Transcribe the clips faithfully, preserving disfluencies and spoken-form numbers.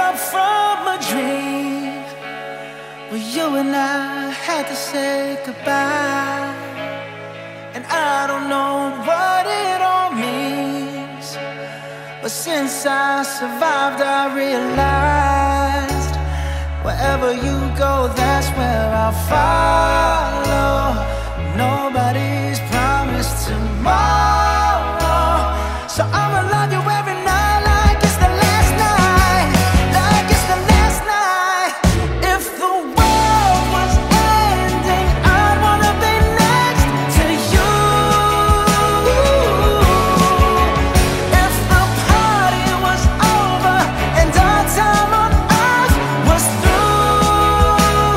up from a dream where you and I had to say goodbye. And I don't know what it all means, but since I survived I realized wherever you go, that's where I'll follow. Nobody's promised tomorrow, so I'ma love you every night like it's the last night, like it's the last night. If the world was ending, I'd wanna be next to you. If the party was over and our time on earth was through,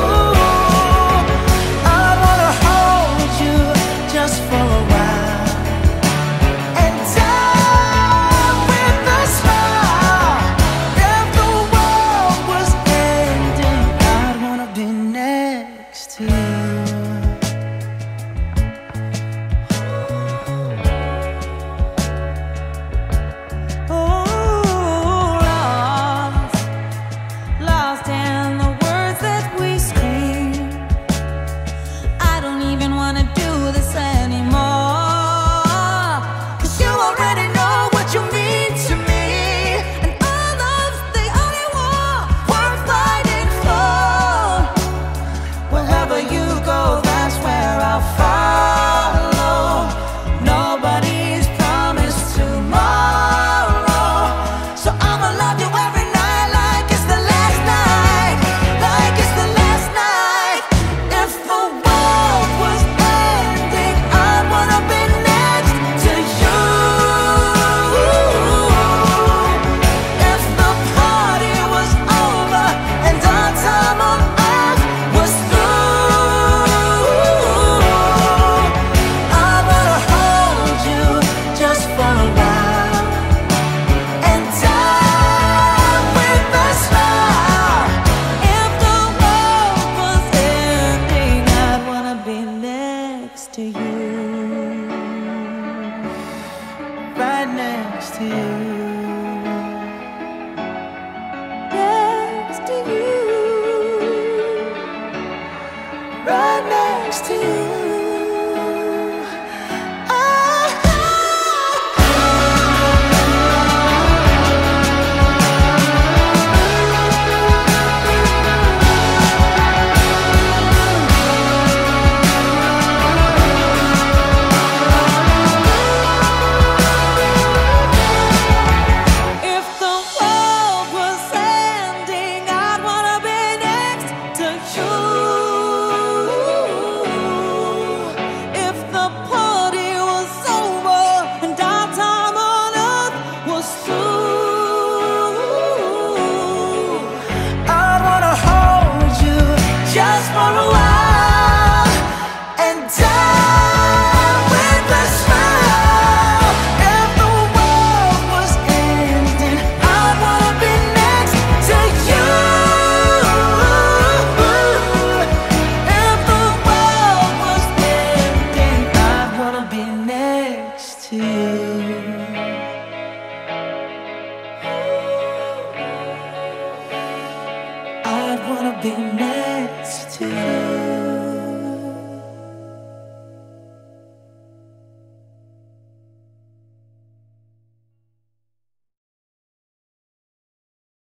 I'd wanna hold you just for a while and die with a smile. If the world was ending, I'd wanna be next to you. Oh, lost, lost in the words that we scream. I don't even wanna do this anymore, 'cause you already know what you mean to me, and all love's the only war worth fighting for. Wherever you go, that's where I'll follow. Nobody's promised tomorrow, so I'ma love you every night like it's the last night, like it's the last night. If the world was ending, I'd wanna be next to you. If the party was over and our time on earth was through, I wanna hold you just for a while and die with a smile. If the world was ending, I'd wanna be next to you. Right next to you. Next to you. Right next to you. If the world was ending, I'd wanna be next to you. If the party was over and our time on earth was through, I wanna hold you just for a while and die with a smile. If the world was ending, I'd wanna be next to you. If the world was ending, I'd wanna be next to you. I'd wanna be next to you.